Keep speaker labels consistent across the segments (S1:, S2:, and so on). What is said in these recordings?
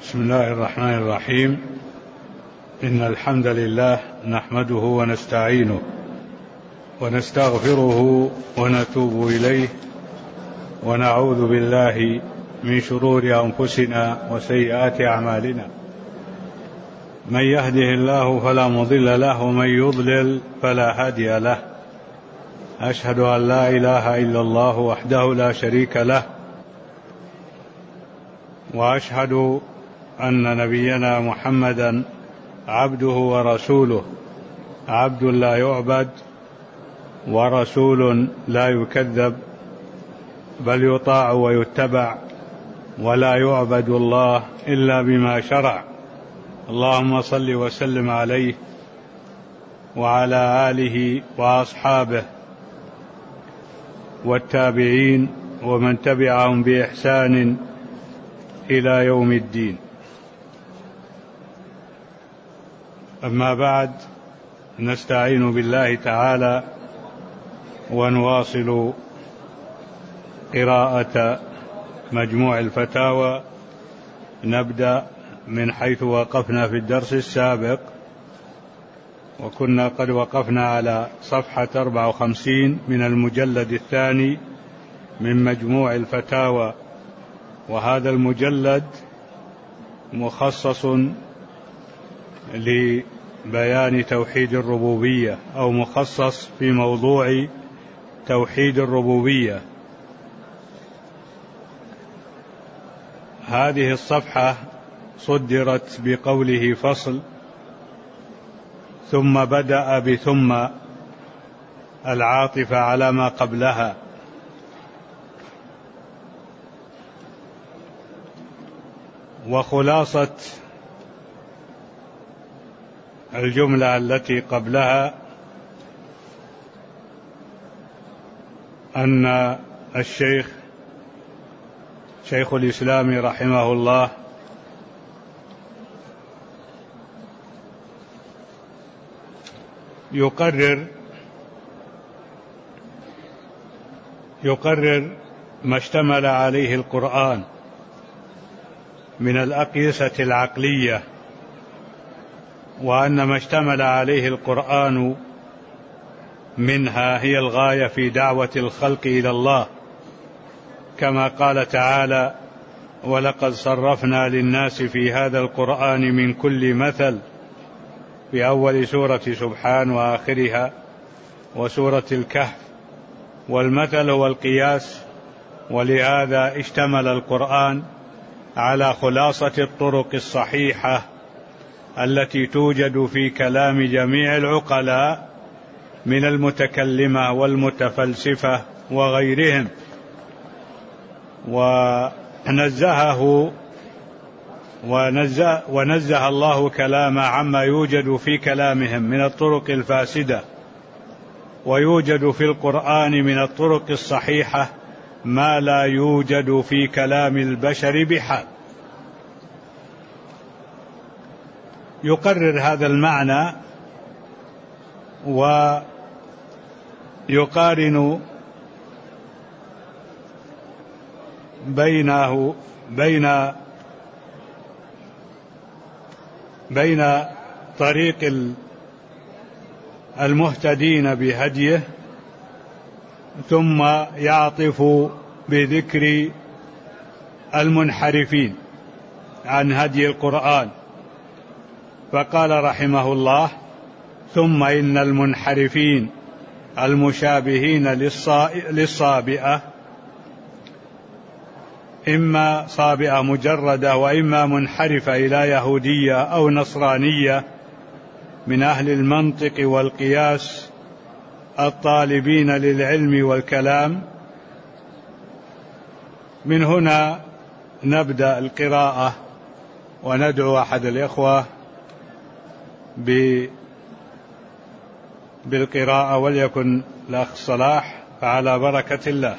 S1: بسم الله الرحمن الرحيم. إن الحمد لله نحمده ونستعينه ونستغفره ونتوب إليه ونعوذ بالله من شرور أنفسنا وسيئات أعمالنا. من يهده الله فلا مضل له ومن يضلل فلا هادي له. أشهد أن لا إله إلا الله وحده لا شريك له، وأشهد أن نبينا محمدا عبده ورسوله، عبد لا يعبد ورسول لا يكذب، بل يطاع ويتبع، ولا يعبد الله إلا بما شرع. اللهم صل وسلم عليه وعلى آله وأصحابه والتابعين ومن تبعهم بإحسان إلى يوم الدين. أما بعد، نستعين بالله تعالى ونواصل قراءة مجموع الفتاوى. نبدأ من حيث وقفنا في الدرس السابق، وكنا قد وقفنا على صفحة 54 من المجلد الثاني من مجموع الفتاوى، وهذا المجلد مخصص لبيان توحيد الربوبية، أو مخصص في موضوع توحيد الربوبية. هذه الصفحة صدرت بقوله فصل، ثم بدأ بثم العاطفة على ما قبلها. وخلاصة الجملة التي قبلها أن شيخ الإسلام رحمه الله يقرر ما اشتمل عليه القرآن من الأقيسة العقلية، وأن ما اشتمل عليه القرآن منها هي الغاية في دعوة الخلق إلى الله، كما قال تعالى: ولقد صرفنا للناس في هذا القرآن من كل مثل، في أول سورة سبحان وآخرها وسورة الكهف. والمثل هو القياس، ولهذا اشتمل القرآن على خلاصة الطرق الصحيحة التي توجد في كلام جميع العقلاء من المتكلمة والمتفلسفة وغيرهم، ونزه الله كلامه عما يوجد في كلامهم من الطرق الفاسدة، ويوجد في القرآن من الطرق الصحيحة ما لا يوجد في كلام البشر بحال. يقرر هذا المعنى ويقارن بين طريق المهتدين بهديه، ثم يعطف بذكر المنحرفين عن هدي القرآن، فقال رحمه الله: ثم إن المنحرفين المشابهين للصابئة، إما صابئة مجردة وإما منحرفة إلى يهودية أو نصرانية، من أهل المنطق والقياس الطالبين للعلم والكلام. من هنا نبدأ القراءة، وندعو أحد الإخوة بالقراءة، وليكن الأخ صلاح، فعلى بركة الله.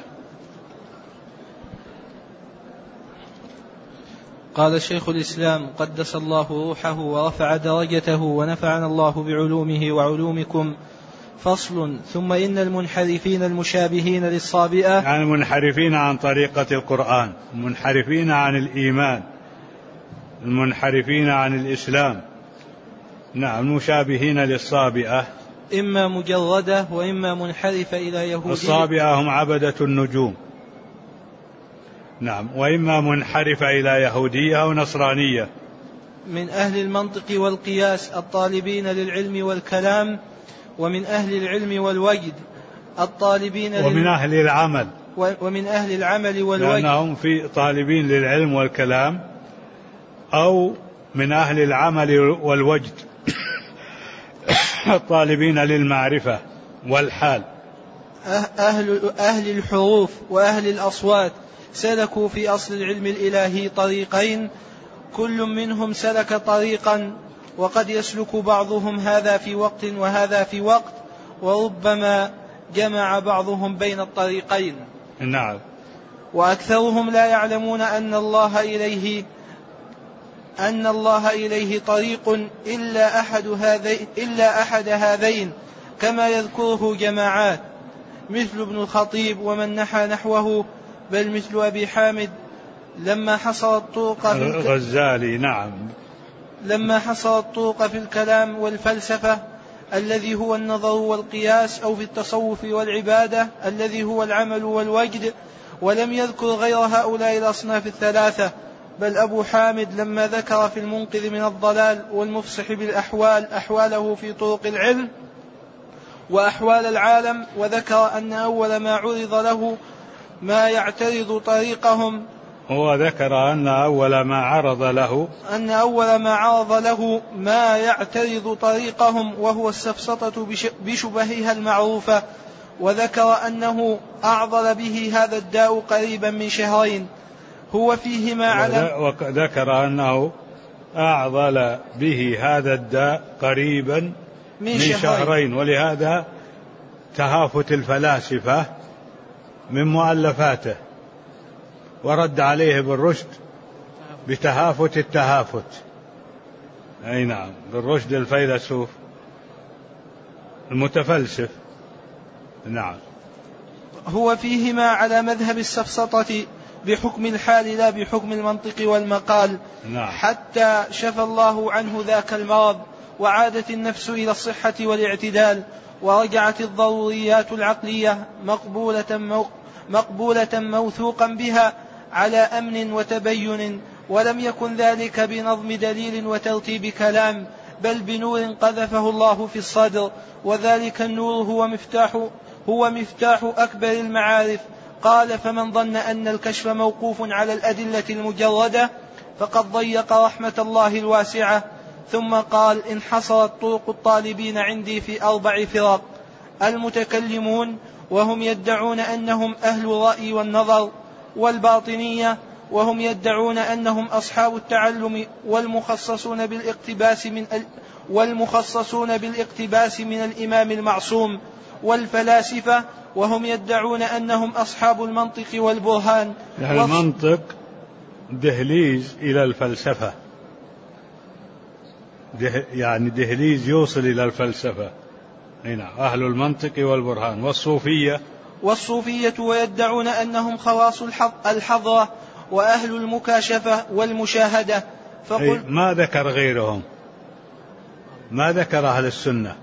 S2: قال شيخ الإسلام قدس الله روحه ورفع درجته ونفعنا الله بعلومه وعلومكم. فصل. ثم إن المنحرفين المشابهين للصابئة،
S1: يعني المنحرفين عن طريقة القرآن، منحرفين عن الإيمان، المنحرفين عن الإسلام، نعم، مشابهين للصابئة،
S2: إما مجردة وإما منحرفة إلى يهودية.
S1: الصابئة هم عبدة النجوم، نعم، وإما منحرفة إلى يهودية أو نصرانية.
S2: من أهل المنطق والقياس الطالبين للعلم والكلام، ومن أهل العلم والوجد الطالبين
S1: ومن أهل العمل،
S2: ومن أهل العمل والوجد،
S1: لأنهم في طالبين للعلم والكلام، أو من أهل العمل والوجد الطالبين للمعرفة والحال.
S2: أهل الحروف وأهل الأصوات سلكوا في أصل العلم الإلهي طريقين، كل منهم سلك طريقا، وقد يسلك بعضهم هذا في وقت وهذا في وقت، وربما جمع بعضهم بين الطريقين.
S1: نعم.
S2: وأكثرهم لا يعلمون أن الله إليه طريق إلا أحد هذين، كما يذكره جماعات مثل ابن الخطيب ومن نحى نحوه، بل مثل أبي حامد لما حصر الطرق
S1: الغزالي، نعم،
S2: لما حصر الطرق في الكلام والفلسفة الذي هو النظر والقياس، أو في التصوف والعبادة الذي هو العمل والوجد، ولم يذكر غير هؤلاء الأصناف الثلاثة. بل أبو حامد لما ذكر في المنقذ من الضلال والمفصح بالأحوال أحواله في طرق العلم وأحوال العالم، وذكر أن أول ما عرض له ما يعترض طريقهم،
S1: هو ذكر أن أول ما عرض له
S2: ما يعترض طريقهم وهو السفسطة بشبهها المعروفة، وذكر أنه أعضل به هذا الداء قريبا من شهرين، هو فيهما على،
S1: وذكر أنه أعضل به هذا الداء قريبا من شهرين، ولهذا تهافت الفلاسفة من مؤلفاته، ورد عليه بالرشد بتهافت التهافت. أي نعم، بالرشد الفيلسوف المتفلسف. نعم.
S2: هو فيهما على مذهب السفسطة بحكم الحال لا بحكم المنطق والمقال. نعم. حتى شفى الله عنه ذاك المرض، وعادت النفس إلى الصحة والاعتدال، ورجعت الضروريات العقلية مقبولة موثوقا بها على أمن وتبين، ولم يكن ذلك بنظم دليل وترتيب كلام، بل بنور قذفه الله في الصدر، وذلك النور هو مفتاح أكبر المعارف. قال: فمن ظن أن الكشف موقوف على الأدلة المجردة فقد ضيق رحمة الله الواسعة. ثم قال: انحصرت طرق الطالبين عندي في 4 فرق: المتكلمون وهم يدعون أنهم أهل الرأي والنظر، والباطنية وهم يدعون أنهم أصحاب التعلم والمخصصون بالاقتباس من الإمام المعصوم، والفلاسفة وهم يدعون أنهم أصحاب المنطق والبرهان.
S1: المنطق دهليز إلى الفلسفة، يعني دهليز يوصل إلى الفلسفة. هنا أهل المنطق والبرهان. والصوفية
S2: ويدعون أنهم خواص الحضرة وأهل المكاشفة والمشاهدة.
S1: ما ذكر غيرهم، ما ذكر أهل السنة.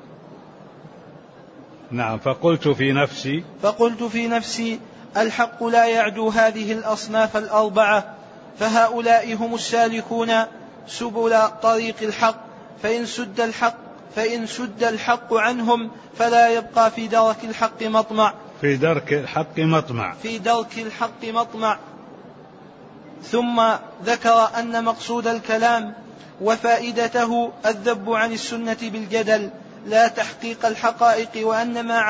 S1: نعم. فقلت في نفسي
S2: الحق لا يعدو هذه الأصناف 4، فهؤلاء هم السالكون سبل طريق الحق، فإن سد الحق عنهم فلا يبقى في درك الحق مطمع. ثم ذكر أن مقصود الكلام وفائدته الذب عن السنة بالجدل لا تحقيق الحقائق، وأن ما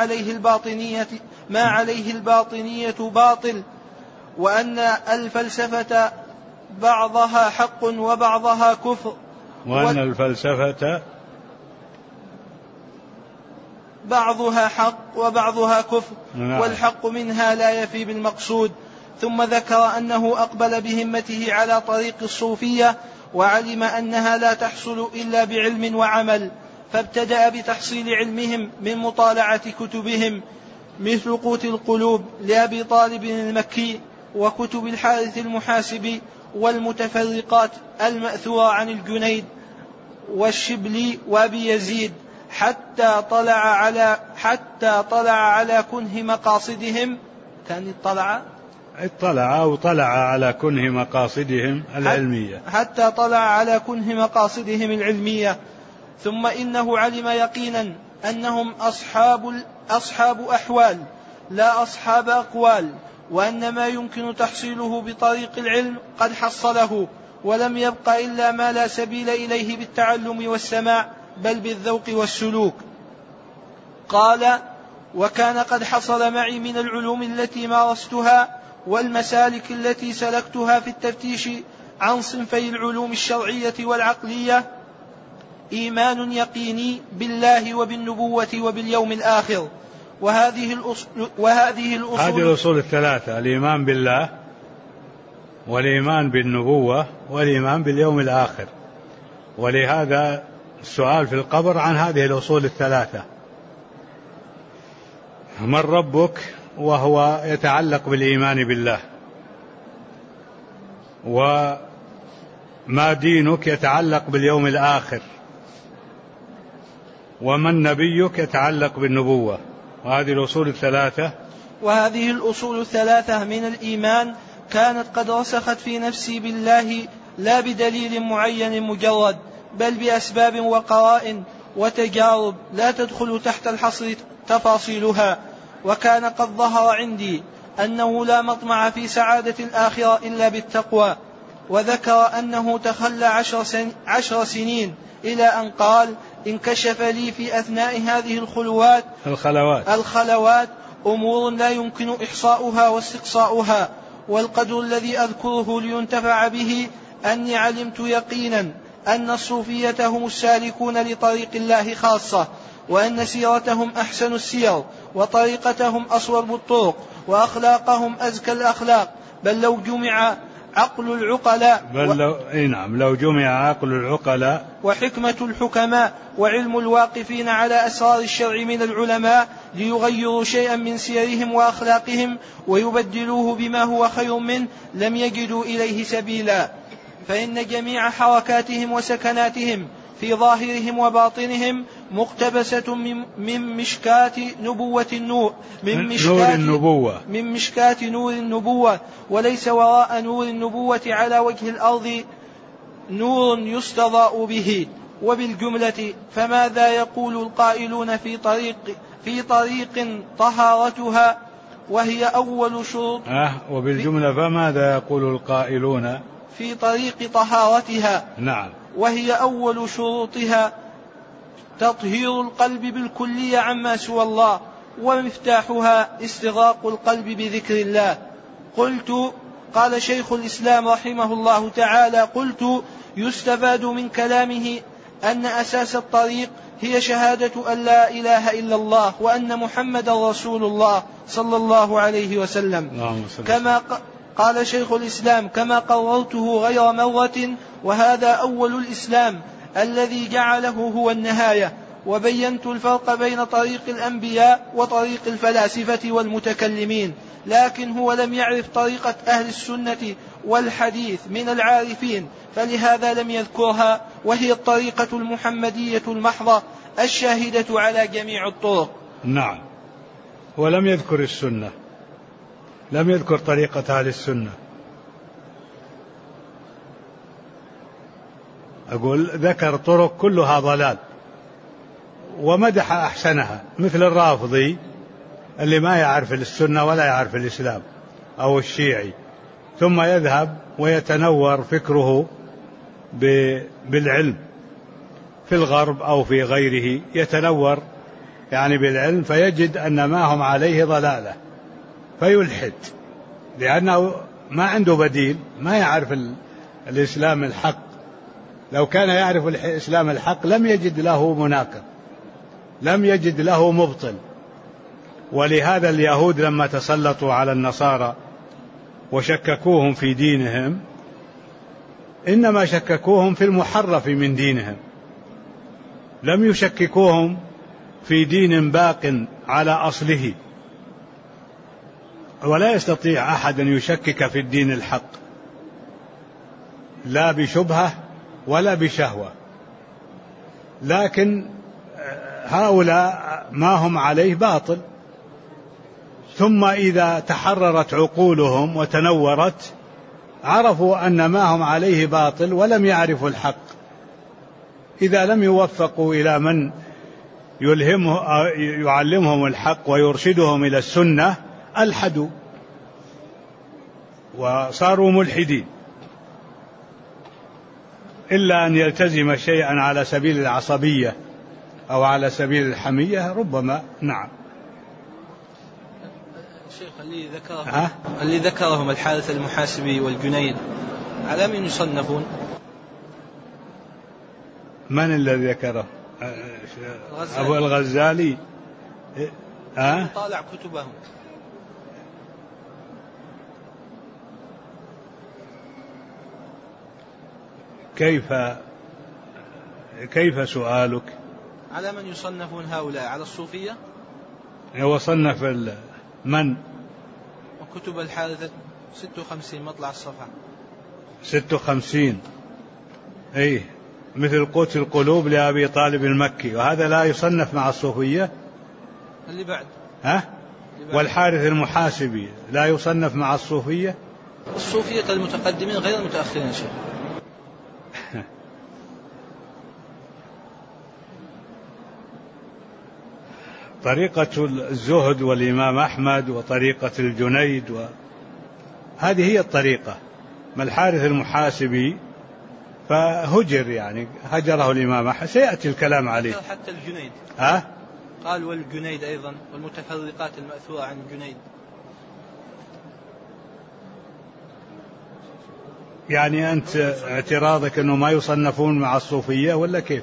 S2: عليه الباطنية باطل، وأن الفلسفة بعضها حق وبعضها كفر،
S1: وأن الفلسفة
S2: بعضها حق وبعضها كفر، والحق منها لا يفي بالمقصود. ثم ذكر أنه أقبل بهمته على طريق الصوفية، وعلم أنها لا تحصل إلا بعلم وعمل، فابتدأ بتحصيل علمهم من مطالعة كتبهم، مثل قوت القلوب لأبي طالب المكي، وكتب الحارث المحاسبي، والمتفرقات المأثورة عن الجنيد والشبلي وأبي يزيد حتى طلع على كنه مقاصدهم. كان
S1: اطلع على كنه مقاصدهم العلمية،
S2: حتى طلع على كنه مقاصدهم العلمية. ثم إنه علم يقينا أنهم أصحاب أحوال لا أصحاب أقوال، وأن ما يمكن تحصيله بطريق العلم قد حصله، ولم يبق إلا ما لا سبيل إليه بالتعلم والسماع، بل بالذوق والسلوك. قال: وكان قد حصل معي من العلوم التي مارستها والمسالك التي سلكتها في التفتيش عن صنفي العلوم الشرعية والعقلية إيمان يقيني بالله وبالنبوة وباليوم الآخر. هذه الأصول
S1: الثلاثة: الإيمان بالله، والإيمان بالنبوة، والإيمان باليوم الآخر. ولهذا السؤال في القبر عن هذه الأصول الثلاثة: من ربك؟ وهو يتعلق بالإيمان بالله. وما دينك؟ يتعلق باليوم الآخر. ومن نبيك؟ يتعلق بالنبوة. وهذه الأصول الثلاثة
S2: من الإيمان كانت قد رسخت في نفسي بالله، لا بدليل معين مجرد، بل بأسباب وقرائن وتجارب لا تدخل تحت الحصر تفاصيلها. وكان قد ظهر عندي أنه لا مطمع في سعادة الآخرة إلا بالتقوى. وذكر أنه تخلى 10 سنين إلى أن قال: انكشف لي في أثناء هذه الخلوات أمور لا يمكن إحصاؤها واستقصاؤها، والقدر الذي أذكره لينتفع به أني علمت يقينا أن الصوفية هم السالكون لطريق الله خاصة، وأن سيرتهم أحسن السير، وطريقتهم أصوب الطرق، وأخلاقهم أزكى الأخلاق. بل لو جمع عقل العقلاء وحكمة الحكماء وعلم الواقفين على أسرار الشرع من العلماء ليغيروا شيئا من سيرهم وأخلاقهم ويبدلوه بما هو خير منه، لم يجدوا إليه سبيلا. فإن جميع حركاتهم وسكناتهم في ظاهرهم وباطنهم مقتبسة من مشكاة نور النبوة، وليس وراء نور النبوة على وجه الأرض نور يستضاء به. وبالجملة فماذا يقول القائلون في طريق طهارتها وهي أول شروط
S1: فماذا يقول القائلون
S2: في طريق طهارتها؟
S1: نعم.
S2: وهي أول شروطها تطهير القلب بالكلية عما سوى الله، ومفتاحها استغراق القلب بذكر الله. قال شيخ الإسلام رحمه الله تعالى: قلت: يستفاد من كلامه أن أساس الطريق هي شهادة أن لا إله إلا الله وأن محمد رسول الله صلى الله عليه وسلم. قال شيخ الإسلام: كما قررته غير مرة، وهذا أول الإسلام الذي جعله هو النهاية. وبينت الفرق بين طريق الأنبياء وطريق الفلاسفة والمتكلمين، لكن هو لم يعرف طريقة أهل السنة والحديث من العارفين، فلهذا لم يذكرها، وهي الطريقة المحمدية المحضة الشاهدة على جميع الطرق.
S1: نعم. ولم يذكر السنة، لم يذكر طريقة أهل السنة. أقول ذكر طرق كلها ضلال ومدح أحسنها، مثل الرافضي اللي ما يعرف السنة ولا يعرف الإسلام، أو الشيعي، ثم يذهب ويتنور فكره بالعلم في الغرب أو في غيره، يتنور يعني بالعلم، فيجد أن ما هم عليه ضلالة فيلحد، لأنه ما عنده بديل، ما يعرف الإسلام الحق. لو كان يعرف الإسلام الحق لم يجد له مناقض، لم يجد له مبطل. ولهذا اليهود لما تسلطوا على النصارى وشككوهم في دينهم، إنما شككوهم في المحرف من دينهم، لم يشككوهم في دين باق على أصله. ولا يستطيع أحد أن يشكك في الدين الحق، لا بشبهة ولا بشهوة، لكن هؤلاء ما هم عليه باطل، ثم إذا تحررت عقولهم وتنورت عرفوا أن ما هم عليه باطل ولم يعرفوا الحق. إذا لم يوفقوا إلى من يعلمهم الحق ويرشدهم إلى السنة ألحدوا وصاروا ملحدين، إلا أن يلتزم شيئا على سبيل العصبية أو على سبيل الحمية ربما. نعم.
S2: الشيخ اللي ذكرهم الحارث المحاسبي والجنيد على من يصنفون؟
S1: من الذي ذكره؟ أبو الغزالي.
S2: طالع كتبهم.
S1: كيف سؤالك؟
S2: على من يصنفون هؤلاء؟ على الصوفية؟
S1: وصنف من؟
S2: وكتب الحارث 56 مطلع الصفحة
S1: 56. أي مثل قوت القلوب لأبي طالب المكي، وهذا لا يصنف مع الصوفية.
S2: اللي بعد
S1: والحارث المحاسبي لا يصنف مع الصوفية.
S2: الصوفية المتقدمين غير المتأخرين شيء.
S1: طريقة الزهد والإمام أحمد وطريقة الجنيد هذه هي الطريقة. ما الحارث المحاسبي فهجر، يعني هجره الإمام أحمد، سيأتي الكلام عليه.
S2: حتى الجنيد قال والجنيد أيضا، والمتفرقات المأثورة عن الجنيد.
S1: يعني أنت اعتراضك أنه ما يصنفون مع الصوفية ولا كيف؟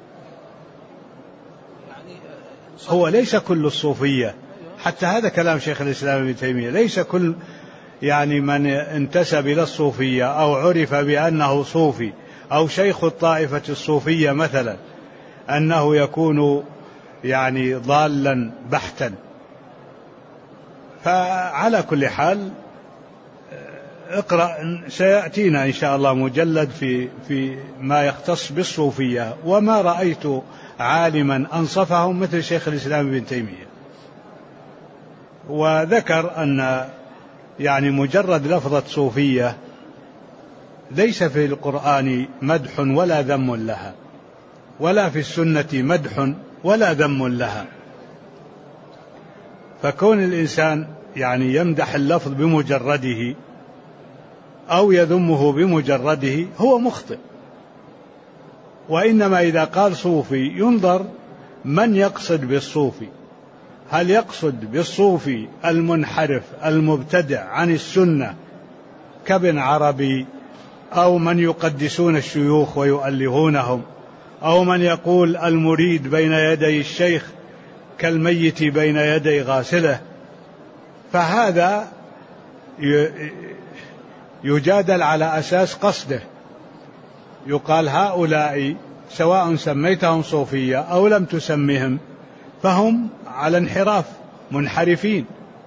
S1: هو ليس كل الصوفية، حتى هذا كلام شيخ الإسلام ابن تيمية، ليس كل يعني من انتسب إلى الصوفية أو عرف بأنه صوفي أو شيخ الطائفة الصوفية مثلا أنه يكون يعني ضالا بحتا. فعلى كل حال اقرأ، سيأتينا إن شاء الله مجلد في ما يختص بالصوفية، وما رأيت عالما أنصفهم مثل شيخ الإسلام ابن تيمية. وذكر أن يعني مجرد لفظة صوفية ليس في القرآن مدح ولا ذم لها، ولا في السنة مدح ولا ذم لها. فكون الإنسان يعني يمدح اللفظ بمجرده أو يذمه بمجرده هو مخطئ. وإنما إذا قال صوفي ينظر من يقصد بالصوفي، هل يقصد بالصوفي المنحرف المبتدع عن السنة كابن عربي، أو من يقدسون الشيوخ ويؤلهونهم، أو من يقول المريد بين يدي الشيخ كالميت بين يدي غاسله، فهذا يجادل على أساس قصده. يقال هؤلاء سواء سميتهم صوفية أو لم تسميهم فهم على انحراف، منحرفين،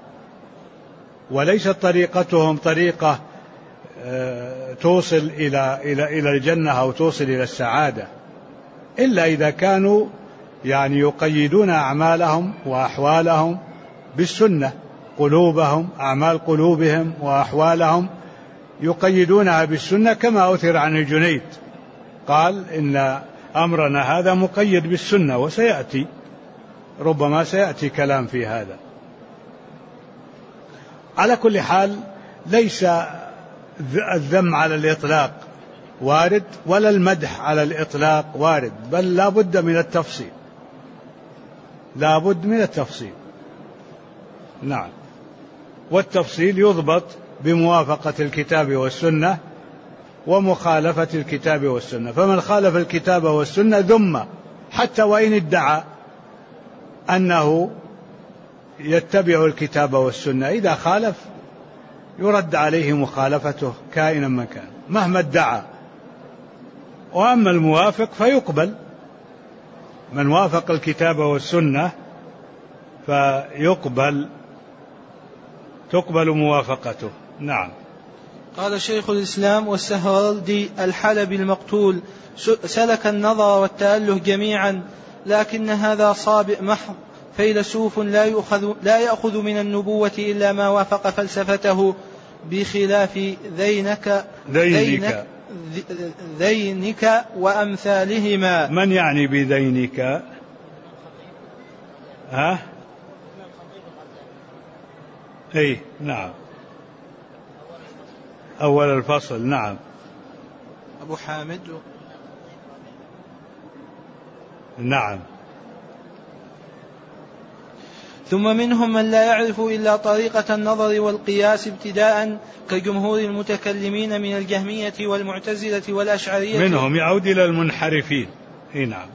S1: وليست طريقتهم طريقة توصل إلى الجنة أو توصل إلى السعادة، إلا إذا كانوا يعني يقيدون أعمالهم وأحوالهم بالسنة، قلوبهم، أعمال قلوبهم وأحوالهم يقيدونها بالسنة، كما أثر عن الجنيد قال إن أمرنا هذا مقيد بالسنة، وسيأتي ربما سيأتي كلام في هذا. على كل حال ليس الذم على الإطلاق وارد ولا المدح على الإطلاق وارد، بل لا بد من التفصيل، لا بد من التفصيل. نعم. والتفصيل يضبط بموافقة الكتاب والسنة ومخالفة الكتاب والسنة. فمن خالف الكتاب والسنة ذم حتى وإن ادعى أنه يتبع الكتاب والسنة، إذا خالف يرد عليه مخالفته كائنا من كان مهما ادعى. وأما الموافق فيقبل، من وافق الكتاب والسنة تقبل موافقته. نعم.
S2: قال شيخ الإسلام والسهرردي الحلبي المقتول سلك النظر والتأله جميعا، لكن هذا صابئ محض فيلسوف لا يأخذ من النبوة إلا ما وافق فلسفته، بخلاف ذينك وأمثالهما.
S1: من يعني بذينك؟ ها؟ أي نعم، أول الفصل. نعم.
S2: أبو حامد.
S1: نعم.
S2: ثم منهم من لا يعرف إلا طريقة النظر والقياس ابتداء كجمهور المتكلمين من الجهمية والمعتزلة والأشعرية.
S1: منهم يعود إلى المنحرفين. نعم.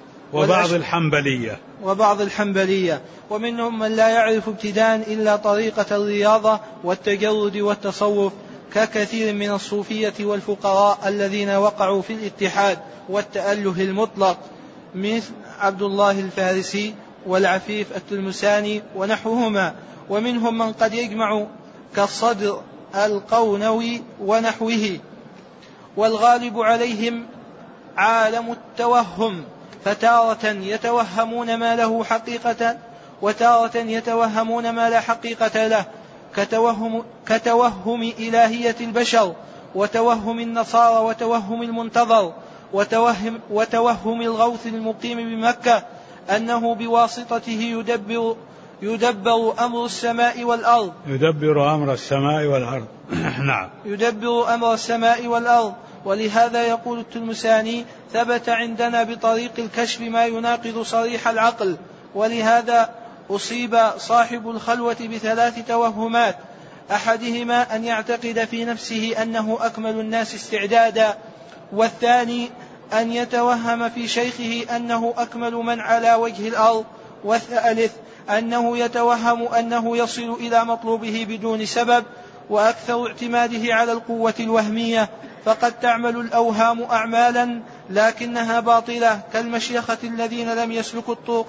S1: وبعض الحنبلية. ومنهم من لا يعرف ابتداء إلا طريقة الرياضة والتجرد والتصوف ككثير من الصوفية والفقراء الذين وقعوا في الاتحاد والتأله المطلق مثل عبد الله الفارسي والعفيف التلمساني ونحوهما. ومنهم من قد يجمع كالصدر القونوي ونحوه. والغالب عليهم عالم التوهم، فتارة يتوهمون ما له حقيقة وتارة يتوهمون ما لا حقيقة له، كتوهم إلهية البشر وتوهم النصارى وتوهم المنتظر وتوهم الغوث المقيم بمكة أنه بواسطته يدبر أمر السماء والأرض. يدبر أمر السماء والأرض. نعم.
S2: يدبر أمر السماء والأرض. ولهذا يقول التلمساني: ثبت عندنا بطريق الكشف ما يناقض صريح العقل. ولهذا أصيب صاحب الخلوة بثلاث توهمات: أحدهما أن يعتقد في نفسه أنه أكمل الناس استعدادا، والثاني أن يتوهم في شيخه أنه أكمل من على وجه الأرض، والثالث أنه يتوهم أنه يصل إلى مطلوبه بدون سبب. وأكثر اعتماده على القوة الوهمية، فقد تعمل الأوهام أعمالا لكنها باطلة، كالمشيخة الذين لم يسلكوا الطرق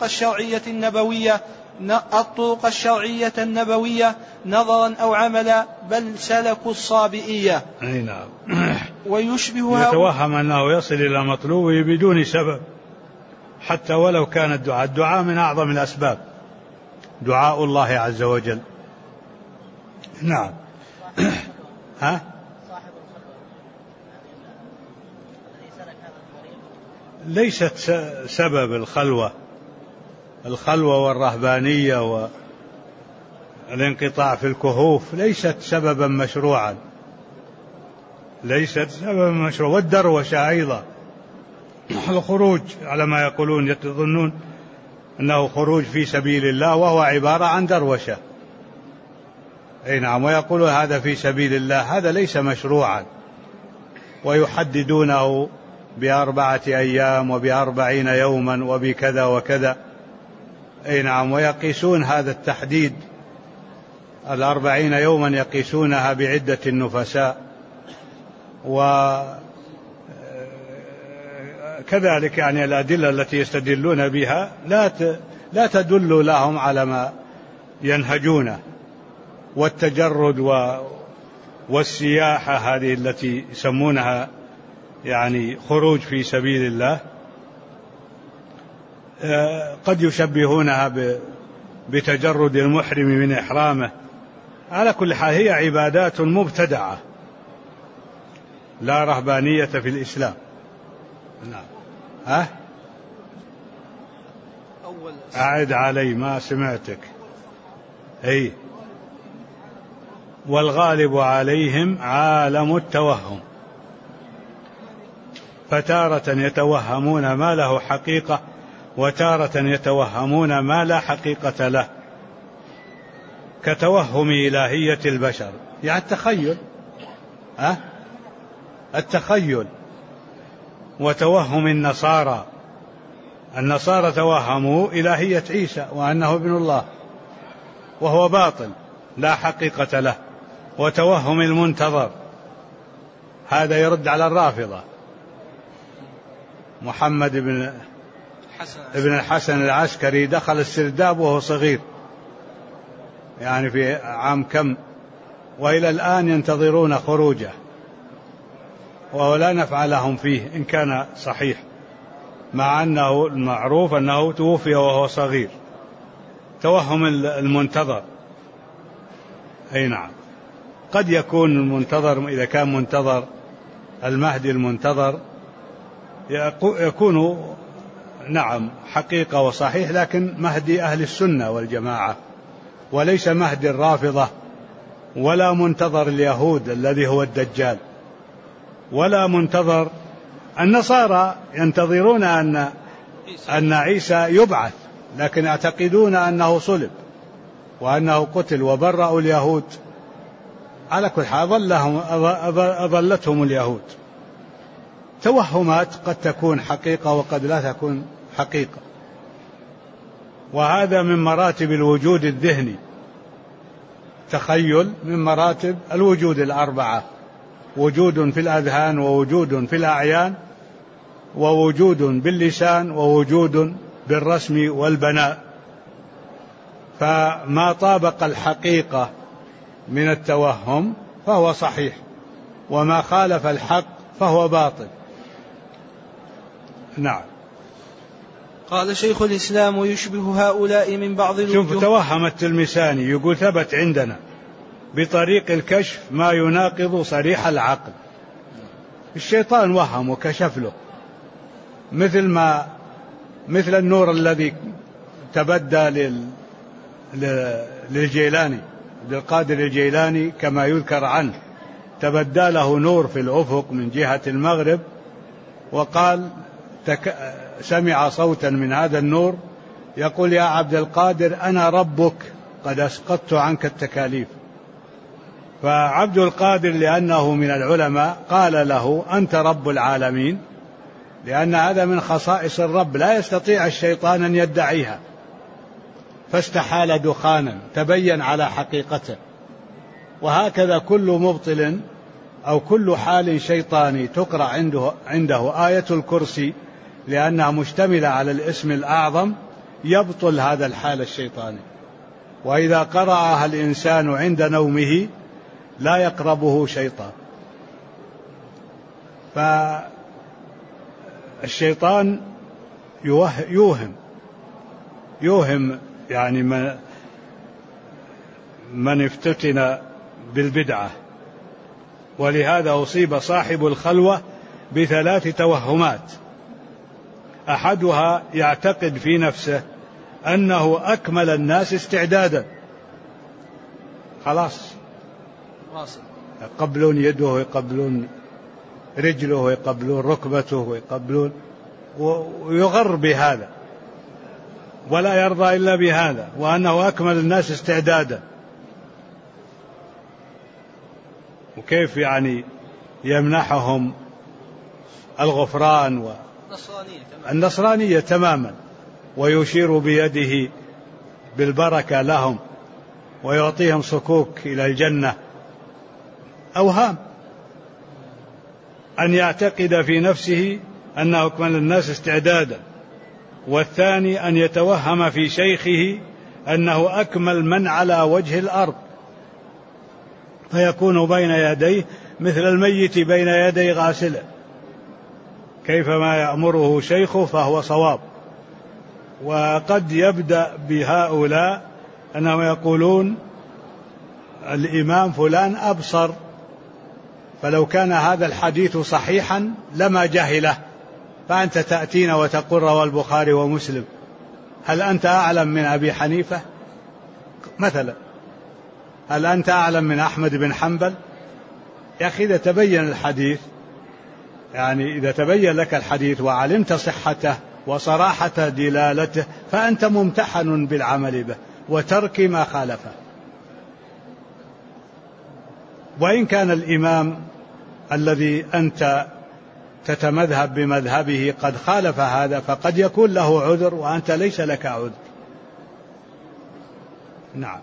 S2: الشرعية النبوية نظرا أو عملا، بل سلكوا الصابئية.
S1: نعم.
S2: ويشبه
S1: يتوهم أنه يصل إلى مطلوبه بدون سبب، حتى ولو كان الدعاء من أعظم الأسباب، دعاء الله عز وجل. نعم. ها؟ ليست سبب الخلوة والرهبانية والانقطاع في الكهوف ليست سببا مشروعا، والدروشة أيضا، الخروج على ما يقولون، يظنون أنه خروج في سبيل الله وهو عبارة عن دروشة. نعم. ويقولون هذا في سبيل الله، هذا ليس مشروعا، ويحددونه ب4 أيام وب40 يوما وبكذا وكذا. نعم. ويقيسون هذا التحديد 40 يوما يقيسونها بعدة النفساء، وكذلك يعني الأدلة التي يستدلون بها لا تدل لهم على ما ينهجونه. والتجرد والسياحة هذه التي يسمونها يعني خروج في سبيل الله، قد يشبهونها بتجرد المحرم من إحرامه. على كل حال هي عبادات مبتدعة، لا رهبانية في الإسلام. نعم. أعد علي ما سمعتك. والغالب عليهم عالم التوهم، فتارة يتوهمون ما له حقيقة وتارة يتوهمون ما لا حقيقة له، كتوهم إلهية البشر، يعني التخيل. وتوهم النصارى توهموا إلهية عيسى وأنه ابن الله، وهو باطل لا حقيقة له. وتوهم المنتظر، هذا يرد على الرافضة، محمد بن الحسن العسكري دخل السرداب وهو صغير، يعني في عام كم وإلى الآن ينتظرون خروجه، ولا نفعلهم فيه إن كان صحيح، مع أنه المعروف أنه توفي وهو صغير. توهم المنتظر. أي نعم، قد يكون المنتظر إذا كان منتظر المهدي المنتظر يكون نعم حقيقة وصحيح، لكن مهدي أهل السنة والجماعة، وليس مهدي الرافضة، ولا منتظر اليهود الذي هو الدجال، ولا منتظر النصارى. ينتظرون أن عيسى يبعث، لكن يعتقدون أنه صلب وأنه قتل، وبرأوا اليهود. على كل حال أضلتهم اليهود. توهمات قد تكون حقيقة وقد لا تكون حقيقة، وهذا من مراتب الوجود الذهني. تخيل من مراتب الوجود الأربعة: وجود في الأذهان، ووجود في الأعيان، ووجود باللسان، ووجود بالرسم والبناء. فما طابق الحقيقة من التوهم فهو صحيح، وما خالف الحق فهو باطل. نعم.
S2: قال شيخ الإسلام: ويشبه هؤلاء من بعض الوجوه.
S1: شوف، توهم التلمساني يقول: ثبت عندنا بطريق الكشف ما يناقض صريح العقل. الشيطان وهم وكشف له، مثل النور الذي تبدى للجيلاني، للقادر الجيلاني كما يذكر عنه، تبدى له نور في الأفق من جهة المغرب، وقال سمع صوتا من هذا النور يقول: يا عبد القادر أنا ربك قد أسقطت عنك التكاليف. فعبد القادر لأنه من العلماء قال له: أنت رب العالمين، لأن هذا من خصائص الرب لا يستطيع الشيطان أن يدعيها، فاستحال دخانا تبين على حقيقته. وهكذا كل مبطل أو كل حال شيطاني تقرأ عنده آية الكرسي لأنها مشتملة على الاسم الأعظم يبطل هذا الحال الشيطاني. وإذا قرأها الإنسان عند نومه لا يقربه شيطان. فالشيطان يوهم يعني من افتتن بالبدعة. ولهذا أصيب صاحب الخلوة ب3 توهمات: أحدها يعتقد في نفسه أنه أكمل الناس استعدادا، خلاص يقبلون يده ويقبلون رجله ويقبلون ركبته ويقبلون، ويغر بهذا ولا يرضى إلا بهذا، وأنه أكمل الناس استعدادا. وكيف يعني يمنحهم الغفران النصرانية تماما، ويشير بيده بالبركة لهم ويعطيهم صكوك إلى الجنة. أوهام. أن يعتقد في نفسه أنه أكمل الناس استعدادا. والثاني أن يتوهم في شيخه أنه أكمل من على وجه الأرض، فيكون بين يديه مثل الميت بين يدي غاسله، كيفما يأمره شيخه فهو صواب. وقد يبدأ بهؤلاء أنهم يقولون: الإمام فلان أبصر، فلو كان هذا الحديث صحيحا لما جهله، فأنت تأتينا وتقول رواه البخاري ومسلم. هل أنت أعلم من أبي حنيفة مثلا؟ هل أنت أعلم من أحمد بن حنبل؟ يا أخي إذا تبين الحديث، يعني إذا تبين لك الحديث وعلمت صحته وصراحة دلالته، فأنت ممتحن بالعمل به وترك ما خالفه. وإن كان الإمام الذي أنت تتمذهب بمذهبه قد خالف هذا، فقد يكون له عذر وأنت ليس لك عذر. نعم.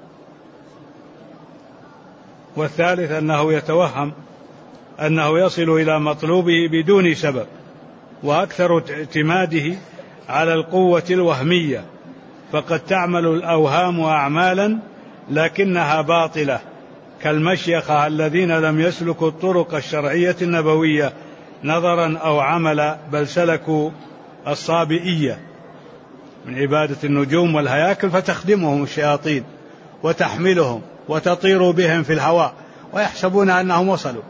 S1: والثالث أنه يتوهم أنه يصل إلى مطلوبه بدون سبب، وأكثر اعتماده على القوة الوهمية، فقد تعمل الأوهام أعمالا لكنها باطلة، كالمشيخة الذين لم يسلكوا الطرق الشرعية النبوية نظرا أو عملا، بل سلكوا الصابئية من عبادة النجوم والهياكل، فتخدمهم الشياطين وتحملهم وتطير بهم في الهواء ويحسبون أنهم وصلوا،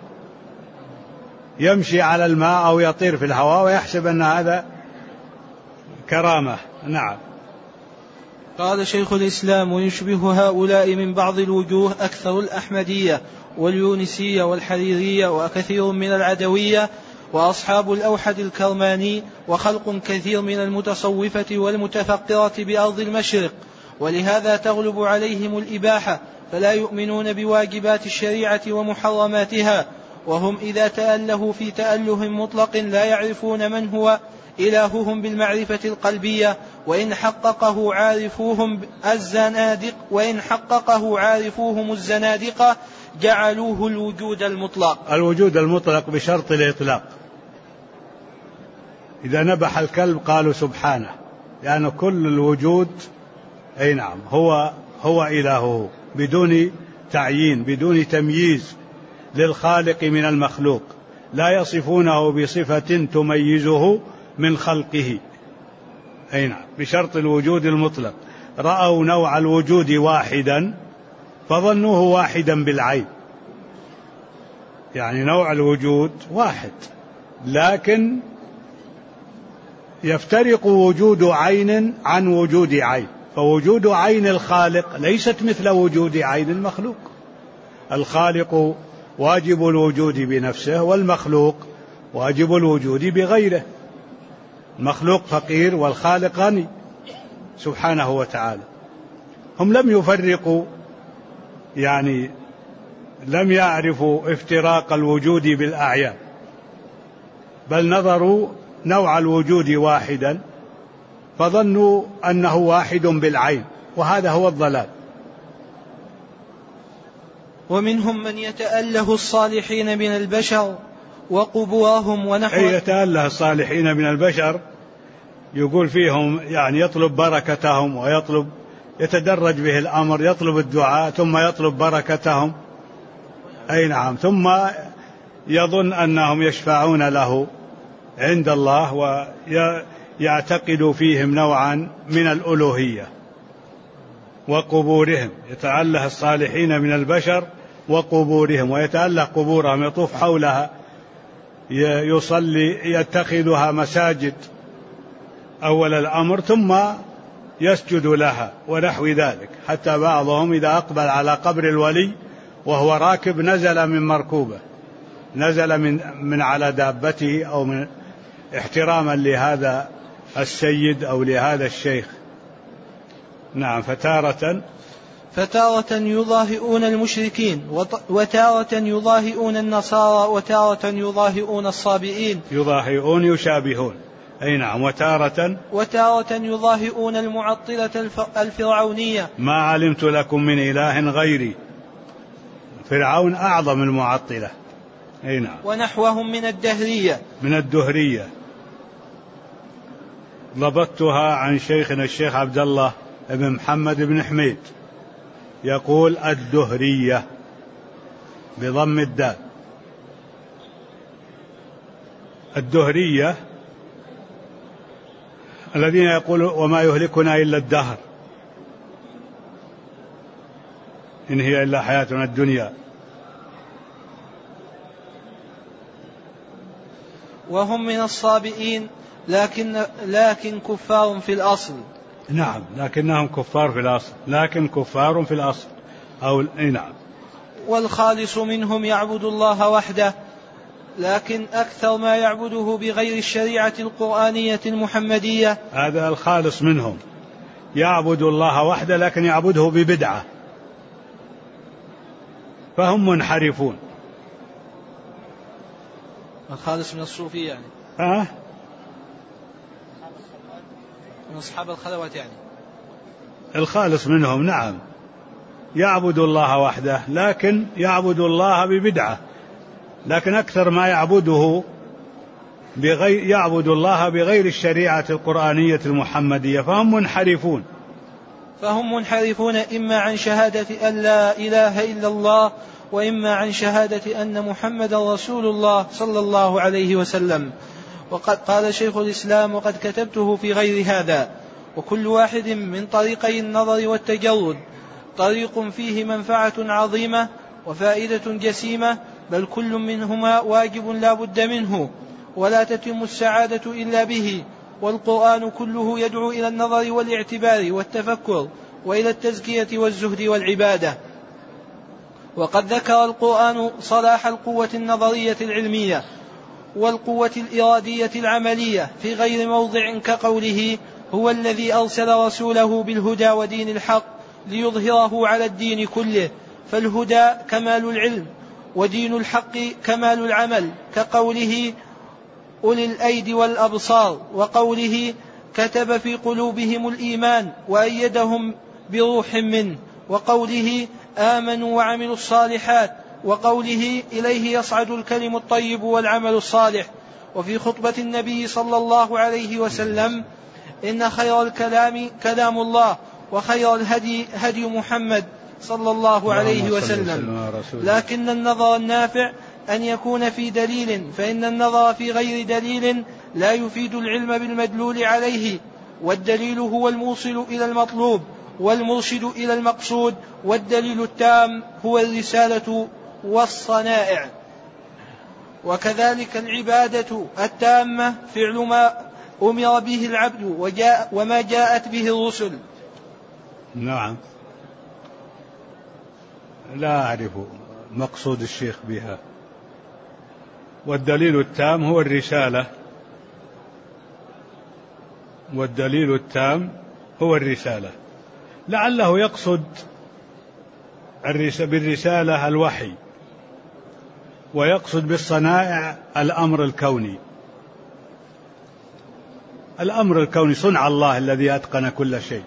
S1: يمشي على الماء أو يطير في الهواء ويحسب أن هذا كرامة. نعم.
S2: قال شيخ الإسلام: ويشبه هؤلاء من بعض الوجوه أكثر الأحمدية واليونسية والحريرية وكثير من العدوية وأصحاب الأوحد الكرماني وخلق كثير من المتصوفة والمتفقرة بأرض المشرق، ولهذا تغلب عليهم الإباحة، فلا يؤمنون بواجبات الشريعة ومحرماتها، وهم إذا تألهوا في تأله مطلق لا يعرفون من هو إلههم بالمعرفة القلبية، وإن حققه عارفوهم الزنادقة جعلوه الوجود المطلق.
S1: الوجود المطلق بشرط الإطلاق. إذا نبح الكلب قالوا سبحانه، يعني كل الوجود أي نعم هو إلهه، بدون تعيين، بدون تمييز للخالق من المخلوق، لا يصفونه بصفة تميزه من خلقه. أي نعم، بشرط الوجود المطلق. رأوا نوع الوجود واحدا فظنوه واحدا بالعين، يعني نوع الوجود واحد، لكن يفترق وجود عين عن وجود عين، فوجود عين الخالق ليست مثل وجود عين المخلوق. الخالق واجب الوجود بنفسه، والمخلوق واجب الوجود بغيره. المخلوق فقير والخالق غني سبحانه وتعالى. هم لم يفرقوا، يعني لم يعرفوا افتراق الوجود بالأعيان، بل نظروا نوع الوجود واحدا فظنوا أنه واحد بالعين، وهذا هو الضلال.
S2: ومنهم من يتأله الصالحين من البشر وقبورهم ونحو
S1: يتأله الصالحين من البشر، يقول فيهم يعني يطلب بركتهم يتدرج به الأمر، يطلب الدعاء ثم يطلب بركتهم. أي نعم، ثم يظن أنهم يشفعون له عند الله، ويعتقد فيهم نوعا من الألوهية. وقبورهم، يتأله الصالحين من البشر وقبورهم، ويتأله قبورهم، يطوف حولها، يصلي، يتخذها مساجد أول الأمر، ثم يسجد لها ونحو ذلك، حتى بعضهم إذا أقبل على قبر الولي وهو راكب نزل من مركوبه، نزل من على دابته، أو من احتراما لهذا السيد أو لهذا الشيخ. نعم. فتارة
S2: يضاهئون المشركين، وتارة يضاهئون النصارى، وتارة يضاهئون الصابئين.
S1: يضاهئون يشابهون. أي نعم. وتارة
S2: يضاهئون المعطلة الفرعونية.
S1: ما علمت لكم من إله غيري. فرعون أعظم المعطلة. أي نعم.
S2: ونحوهم من
S1: الدهرية. ضبطتها عن شيخنا الشيخ عبد الله بن محمد بن حميد، يقول الدهرية بضم الدال. الدهرية الذين يقولون وما يهلكنا إلا الدهر إن هي إلا حياتنا الدنيا.
S2: وهم من الصابئين، لكن كفار في الأصل.
S1: نعم، لكنهم كفار في الأصل، لكن كفار في الأصل. نعم.
S2: والخالص منهم يعبد الله وحده، لكن أكثر ما يعبده بغير الشريعة القرآنية المحمدية.
S1: هذا الخالص منهم يعبد الله وحده، لكن يعبده ببدعة، فهم منحرفون.
S2: الخالص من الصوفية يعني من أصحاب الخلوات، يعني
S1: الخالص منهم نعم يعبد الله وحده، لكن يعبد الله ببدعة، لكن أكثر ما يعبد الله بغير الشريعة القرآنية المحمدية، فهم منحرفون
S2: إما عن شهادة أن لا إله إلا الله وإما عن شهادة أن محمد رسول الله صلى الله عليه وسلم. وقد قال شيخ الإسلام: وقد كتبته في غير هذا. وكل واحد من طريقي النظر والتجرد طريق فيه منفعة عظيمة وفائدة جسيمة، بل كل منهما واجب لا بد منه، ولا تتم السعادة إلا به. والقرآن كله يدعو إلى النظر والاعتبار والتفكر، وإلى التزكية والزهد والعبادة. وقد ذكر القرآن صلاح القوة النظرية العلمية والقوة الإرادية العملية في غير موضع، كقوله: هو الذي أرسل رسوله بالهدى ودين الحق ليظهره على الدين كله. فالهدى كمال العلم، ودين الحق كمال العمل، كقوله: أولي الأيدي والأبصار، وقوله: كتب في قلوبهم الإيمان وأيدهم بروح منه، وقوله: آمنوا وعملوا الصالحات، وقوله: إليه يصعد الكلم الطيب والعمل الصالح. وفي خطبة النبي صلى الله عليه وسلم: إن خير الكلام كلام الله، وخير الهدي هدي محمد صلى الله عليه وسلم. لكن النظر النافع أن يكون في دليل، فإن النظر في غير دليل لا يفيد العلم بالمدلول عليه. والدليل هو الموصل إلى المطلوب والمرشد إلى المقصود، والدليل التام هو الرسالة والصنائع. وكذلك العبادة التامة فعل ما أمر به العبد وما جاءت به الرسل.
S1: نعم، لا أعرف مقصود الشيخ بها. والدليل التام هو الرسالة، والدليل التام هو الرسالة. لعله يقصد بالرسالة الوحي، ويقصد بالصنائع الأمر الكوني. الأمر الكوني صنع الله الذي أتقن كل شيء،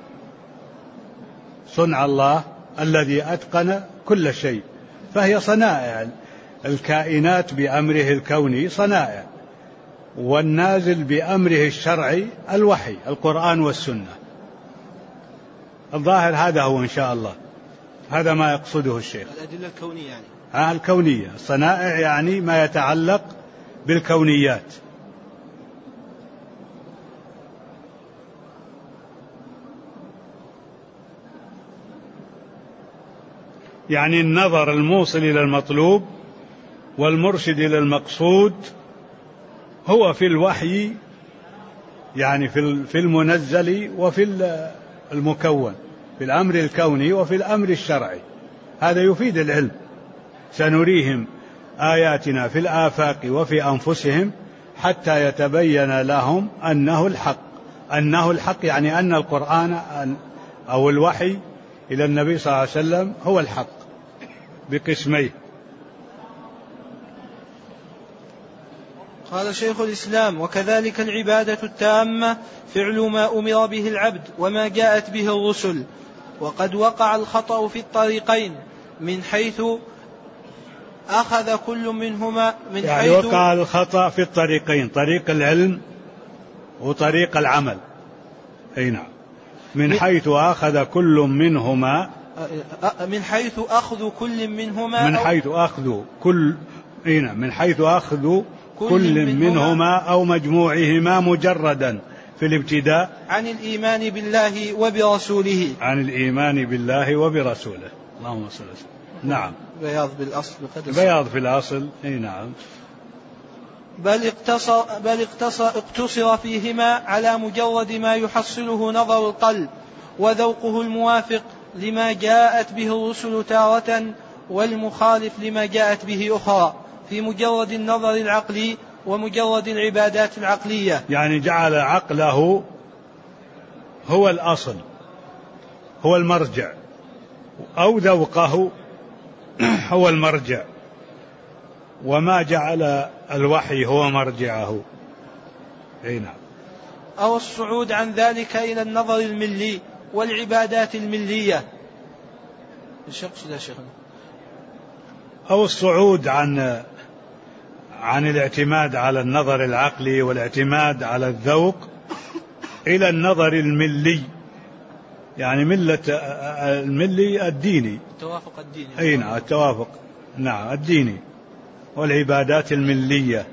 S1: صنع الله الذي أتقن كل شيء، فهي صنائع الكائنات بأمره الكوني صنائع، والنازل بأمره الشرعي الوحي القرآن والسنة. الظاهر هذا هو إن شاء الله، هذا ما يقصده الشيخ.
S2: الأدلة الكونية يعني
S1: الكونية، الصنائع يعني ما يتعلق بالكونيات. يعني النظر الموصل إلى المطلوب والمرشد إلى المقصود هو في الوحي، يعني في المنزل وفي المكون، في الأمر الكوني وفي الأمر الشرعي. هذا يفيد العلم. سنريهم آياتنا في الآفاق وفي أنفسهم حتى يتبين لهم أنه الحق. أنه الحق يعني أن القرآن أو الوحي إلى النبي صلى الله عليه وسلم هو الحق بقسميه.
S2: قال شيخ الإسلام: وكذلك العبادة التامة فعل ما أمر به العبد وما جاءت به الرسل. وقد وقع الخطأ في الطريقين، من حيث أخذ كل منهما
S1: يعني وقع الخطأ في الطريقين، طريق العلم وطريق العمل. أي نعم، من حيث أخذ كل منهما،
S2: من حيث أخذ كل منهما،
S1: من حيث أخذ كل، من حيث أخذ كل منهما أو مجموعهما مجردا في الابتداء
S2: عن الإيمان بالله وبرسوله،
S1: عن الإيمان بالله وبرسوله. اللهم صل وسلم. نعم،
S2: بياض بالأصل،
S1: بياض في الأصل. أي نعم.
S2: بل اقتصر فيهما على مجرد ما يحصله نظر القلب وذوقه الموافق لما جاءت به الرسل تارة، والمخالف لما جاءت به أخرى، في مجرد النظر العقلي ومجرد العبادات العقلية.
S1: يعني جعل عقله هو الأصل، هو المرجع، أو ذوقه هو المرجع، وما جعل الوحي هو مرجعه. أي نعم.
S2: أو الصعود عن ذلك إلى النظر الملي والعبادات الملية.
S1: أو الصعود عن الاعتماد على النظر العقلي والاعتماد على الذوق إلى النظر الملي، يعني ملة الملي الديني،
S2: التوافق الديني.
S1: أي نعم، التوافق نعم الديني والعبادات الملية.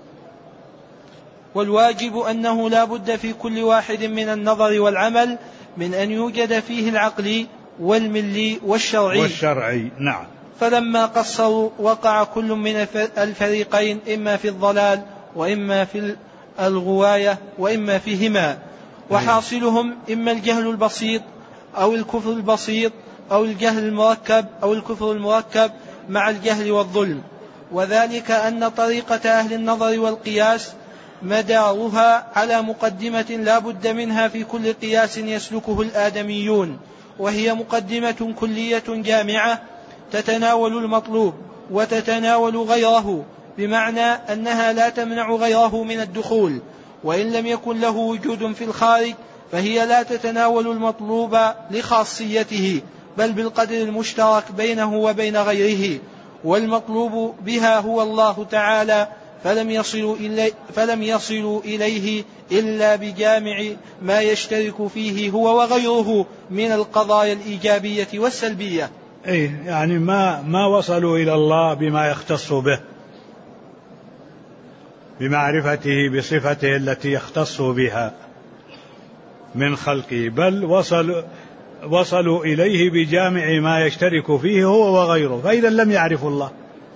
S2: والواجب أنه لا بد في كل واحد من النظر والعمل من أن يوجد فيه العقلي والملي والشرعي.
S1: نعم.
S2: فلما قصروا وقع كل من الفريقين إما في الضلال وإما في الغواية وإما فيهما، وحاصلهم إما الجهل البسيط أو الكفر البسيط أو الجهل المركب أو الكفر المركب مع الجهل والظلم. وذلك أن طريقة أهل النظر والقياس مدارها على مقدمة لا بد منها في كل قياس يسلكه الآدميون، وهي مقدمة كلية جامعة تتناول المطلوب وتتناول غيره، بمعنى أنها لا تمنع غيره من الدخول، وإن لم يكن له وجود في الخارج فهي لا تتناول المطلوب لخاصيته بل بالقدر المشترك بينه وبين غيره، والمطلوب بها هو الله تعالى، فلم يصلوا إليه إلا بجامع ما يشترك فيه هو وغيره من القضايا الإيجابية والسلبية.
S1: يعني ما وصلوا إلى الله بما يختص به بمعرفته بصفته التي يختص بها من خلقه، بل وصلوا إليه بجامع ما يشترك فيه هو وغيره، فإذا لم يعرفوا الله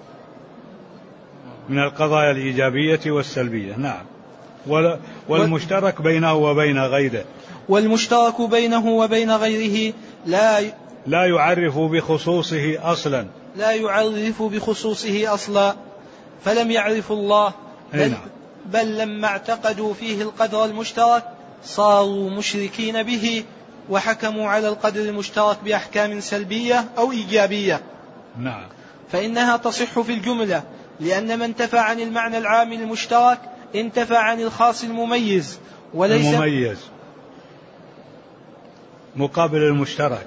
S1: من القضايا الإيجابية والسلبية. نعم. والمشترك بينه وبين غيره،
S2: والمشترك بينه وبين غيره لا
S1: يعرف بخصوصه أصلا،
S2: لا يعرف بخصوصه أصلا، فلم يعرفوا الله بل لما اعتقدوا فيه القدر المشترك صاروا مشركين به، وحكموا على القدر المشترك بأحكام سلبية أو إيجابية.
S1: نعم.
S2: فإنها تصح في الجملة، لأن من انتفى عن المعنى العام المشترك انتفى عن الخاص المميز،
S1: المميز مقابل المشترك،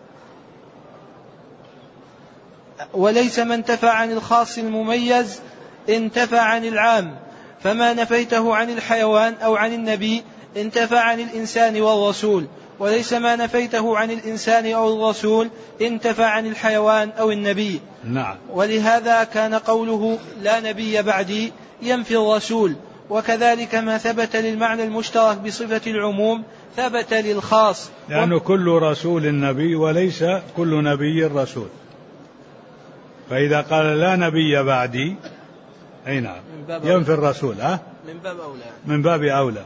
S2: وليس من انتفى عن الخاص المميز انتفى عن العام، فما نفيته عن الحيوان أو عن النبي انتفى عن الإنسان والرسول، وليس ما نفيته عن الإنسان أو الرسول انتفى عن الحيوان أو النبي.
S1: نعم.
S2: ولهذا كان قوله لا نبي بعدي ينفي الرسول، وكذلك ما ثبت للمعنى المشترك بصفة العموم ثبت للخاص،
S1: لأنه كل رسول نبي وليس كل نبي رسول، فإذا قال لا نبي بعدي نعم ينفي الرسول من باب أولى.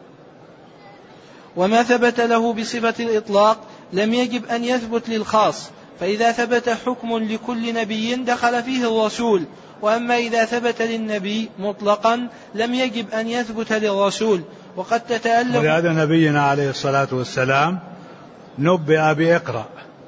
S2: وما ثبت له بصفة الإطلاق لم يجب أن يثبت للخاص، فإذا ثبت حكم لكل نبي دخل فيه الرسول، وأما إذا ثبت للنبي مطلقا لم يجب أن يثبت للرسول. وقد تتألف،
S1: ولهذا نبينا عليه الصلاة والسلام نبئ بإقرأ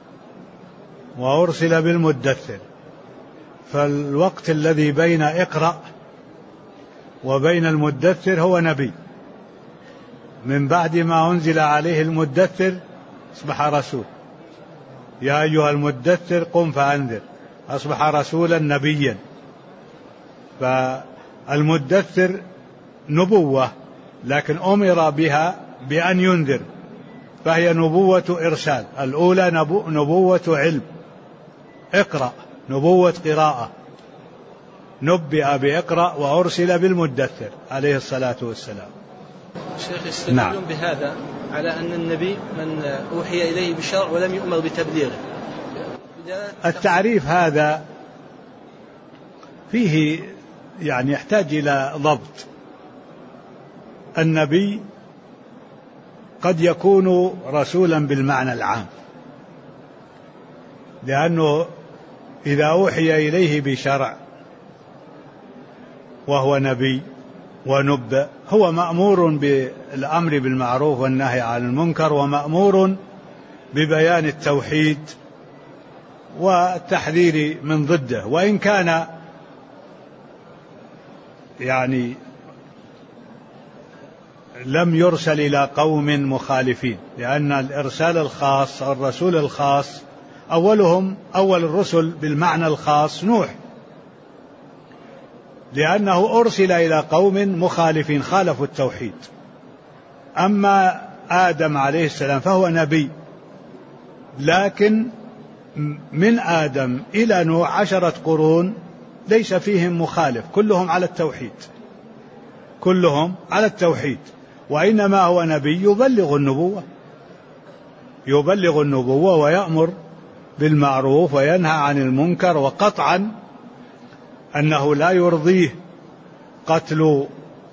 S1: وأرسل بالمدثر، فالوقت الذي بين إقرأ وبين المدثر هو نبي، من بعد ما أنزل عليه المدثر أصبح رسول، يا أيها المدثر قم فأنذر، أصبح رسولا نبيا. فالمدثر نبوة، لكن أمر بها بأن ينذر، فهي نبوة إرسال، الأولى نبوة علم، اقرأ نبوة قراءة، نبئ بإقرأ وأرسل بالمدثر عليه الصلاة والسلام.
S2: الشيخ يستدلون بهذا على أن النبي من أوحي إليه بالشرع ولم يؤمر بتبليغه.
S1: التعريف هذا فيه يعني يحتاج إلى ضبط. النبي قد يكون رسولا بالمعنى العام، لأنه إذا أوحي إليه بشرع وهو نبي ونبأ هو مأمور بالأمر بالمعروف والنهي عن المنكر، ومأمور ببيان التوحيد والتحذير من ضده، وإن كان يعني لم يرسل إلى قوم مخالفين، لأن الإرسال الخاص أو الرسول الخاص أول الرسل بالمعنى الخاص نوح، لأنه أرسل إلى قوم مخالفين خالفوا التوحيد. أما آدم عليه السلام فهو نبي، لكن من آدم إلى نوح 10 قرون ليس فيهم مخالف، كلهم على التوحيد، كلهم على التوحيد، وإنما هو نبي يبلغ النبوة ويأمر بالمعروف وينهى عن المنكر، وقطعا أنه لا يرضيه قتل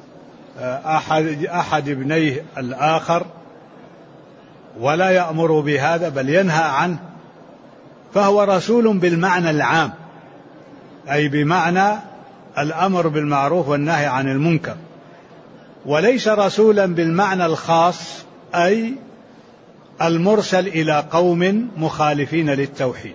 S1: أحد ابنيه الآخر، ولا يأمر بهذا بل ينهى عنه، فهو رسول بالمعنى العام، أي بمعنى الأمر بالمعروف والنهي عن المنكر، وليس رسولا بالمعنى الخاص، أي المرسل إلى قوم مخالفين للتوحيد.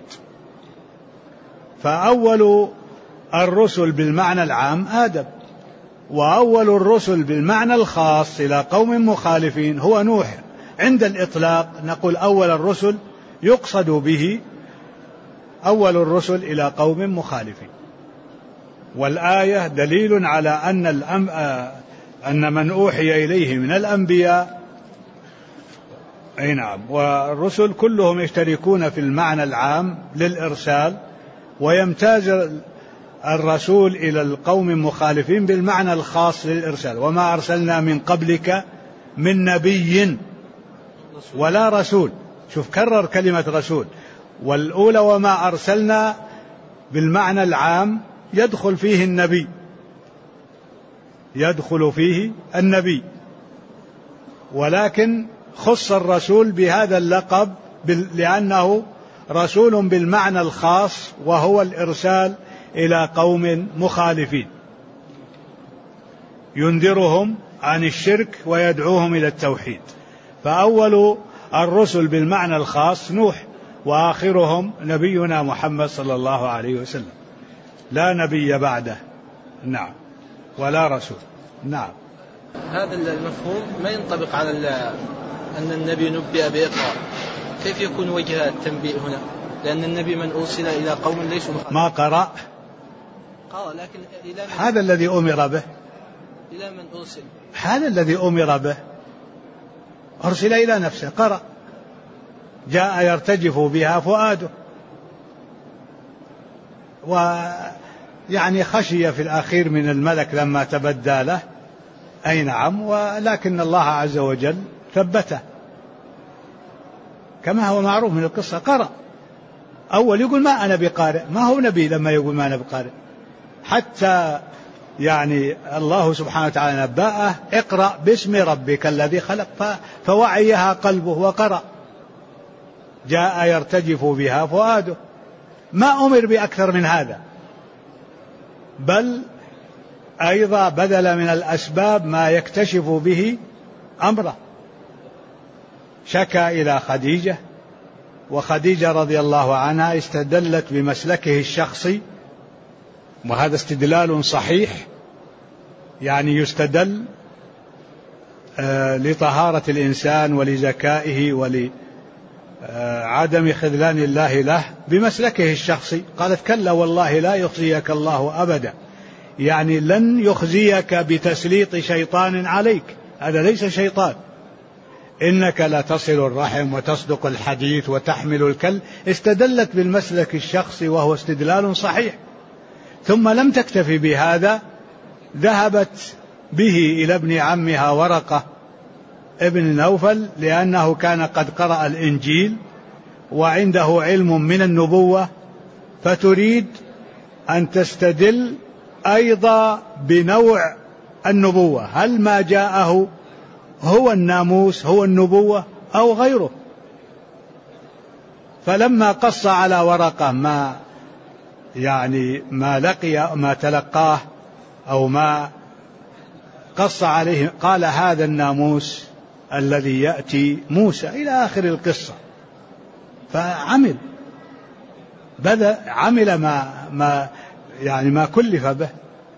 S1: فأول الرسل بالمعنى العام آدم، وأول الرسل بالمعنى الخاص إلى قوم مخالفين هو نوح. عند الإطلاق نقول أول الرسل يقصد به أول الرسل إلى قوم مخالفين، والآية دليل على أن من أوحي إليه من الأنبياء أي نعم، والرسل كلهم يشتركون في المعنى العام للإرسال، ويمتاز الرسول إلى القوم المخالفين بالمعنى الخاص للإرسال. وما أرسلنا من قبلك من نبي ولا رسول، شوف كرر كلمة رسول، والأولى وما أرسلنا بالمعنى العام يدخل فيه النبي، ولكن خص الرسول بهذا اللقب لأنه رسول بالمعنى الخاص، وهو الإرسال إلى قوم مخالفين ينذرهم عن الشرك ويدعوهم إلى التوحيد. فأول الرسل بالمعنى الخاص نوح، وآخرهم نبينا محمد صلى الله عليه وسلم، لا نبي بعده، نعم، ولا رسول، نعم.
S2: هذا المفهوم ما ينطبق على أن النبي نبئ بإقرار، كيف يكون وجه التنبيه هنا؟ لأن النبي من أرسل إلى قوم ليسوا
S1: ما قرأ،
S2: لكن إلى من
S1: هذا الذي أمر به،
S2: إلى من أرسل،
S1: هذا الذي أمر به، أرسل إلى نفسه، قرأ، جاء يرتجف بها فؤاده، ويعني خشي في الأخير من الملك لما تبدى له، أي نعم، ولكن الله عز وجل ثبته كما هو معروف من القصة. قرأ أول يقول ما أنا بقارئ، ما هو نبي لما يقول ما أنا بقارئ، حتى يعني الله سبحانه وتعالى نبأه اقرأ باسم ربك الذي خلق، فوعيها قلبه وقرأ، جاء يرتجف بها فؤاده. ما أمر بأكثر من هذا، بل أيضا بذل من الأسباب ما يكتشف به أمره. شكى إلى خديجة، وخديجة رضي الله عنها استدلت بمسلكه الشخصي، وهذا استدلال صحيح، يعني يستدل لطهارة الإنسان ولذكائه ولعدم خذلان الله له بمسلكه الشخصي. قالت كلا والله لا يخزيك الله أبدا، يعني لن يخزيك بتسليط شيطان عليك، هذا ليس شيطان، إنك لا تصل الرحم وتصدق الحديث وتحمل الكل. استدلت بالمسلك الشخصي وهو استدلال صحيح. ثم لم تكتفي بهذا، ذهبت به إلى ابن عمها ورقة ابن نوفل، لأنه كان قد قرأ الإنجيل وعنده علم من النبوة، فتريد أن تستدل أيضا بنوع النبوة، هل ما جاءه هو الناموس هو النبوة أو غيره. فلما قص على ورقة ما لقي ما تلقاه أو ما قص عليه، قال هذا الناموس الذي يأتي موسى إلى آخر القصة. فعمل عمل ما كلف به.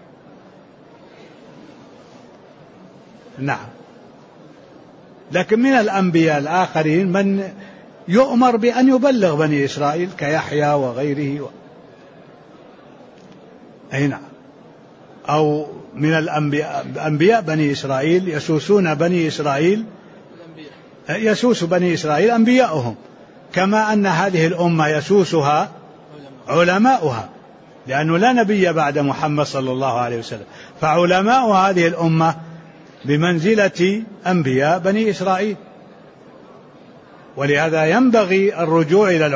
S1: نعم. لكن من الأنبياء الآخرين من يؤمر بأن يبلغ بني إسرائيل كيحيى وغيره أي نعم. أو من أنبياء بني إسرائيل يسوس بني إسرائيل أنبياءهم، كما أن هذه الأمة يسوسها علماؤها، لأنه لا نبي بعد محمد صلى الله عليه وسلم، فعلماء هذه الأمة بمنزلة أنبياء بني إسرائيل. ولهذا ينبغي الرجوع إلى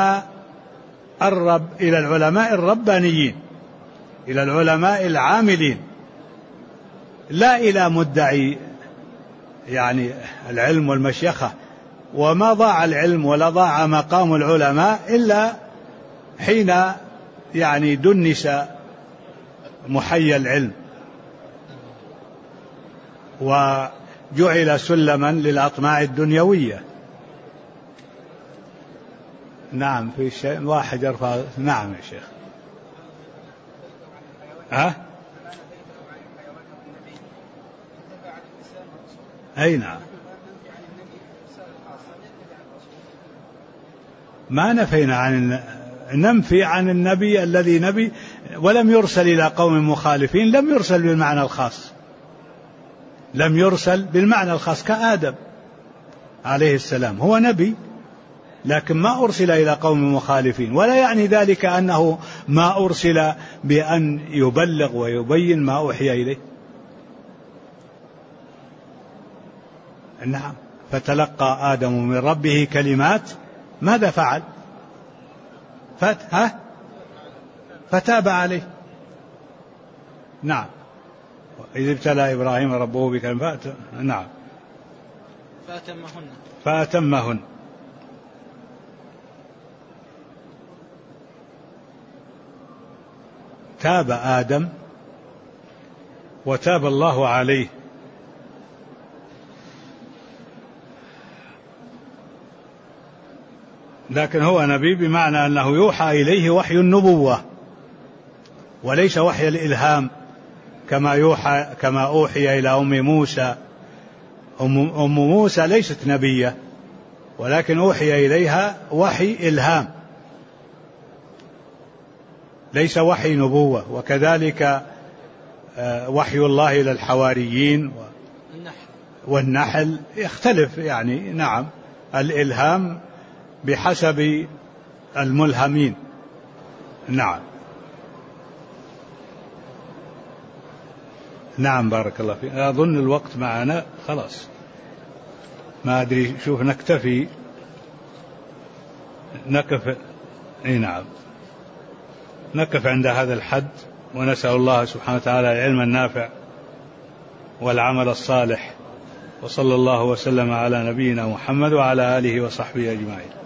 S1: العلماء الربانيين، إلى العلماء العاملين، لا إلى مدعي يعني العلم والمشيخة. وما ضاع العلم ولا ضاع مقام العلماء إلا حين يعني دنس محيي العلم وجعل سلما للأطماع الدنيوية. نعم، في شيء واحد يرفع. نعم يا شيخ. أي نعم، ما نفينا عن ننفي عن النبي الذي نبي ولم يرسل إلى قوم مخالفين، لم يرسل بالمعنى الخاص، لم يرسل بالمعنى الخاص كآدم عليه السلام، هو نبي لكن ما أرسل إلى قوم مخالفين. ولا يعني ذلك أنه ما أرسل بأن يبلغ ويبين ما أوحي إليه. نعم، فتلقى آدم من ربه كلمات، ماذا فعل؟ فتاب عليه. نعم، إذ ابتلى إبراهيم ربه بكلمات. نعم، فأتمهن. تاب آدم وتاب الله عليه. لكن هو نبي بمعنى أنه يوحى إليه وحي النبوة وليس وحي الإلهام كما أوحي إلى أم موسى. أم موسى ليست نبية ولكن أوحي إليها وحي إلهام ليس وحي نبوة. وكذلك وحي الله إلى الحواريين والنحل يختلف يعني. نعم، الإلهام بحسب الملهمين. نعم. نعم، بارك الله فيك. أظن الوقت معنا خلاص، ما أدري، شوف نكتفي نعم، نقف عند هذا الحد، ونسأل الله سبحانه وتعالى العلم النافع والعمل الصالح، وصلى الله وسلم على نبينا محمد وعلى آله وصحبه أجمعين.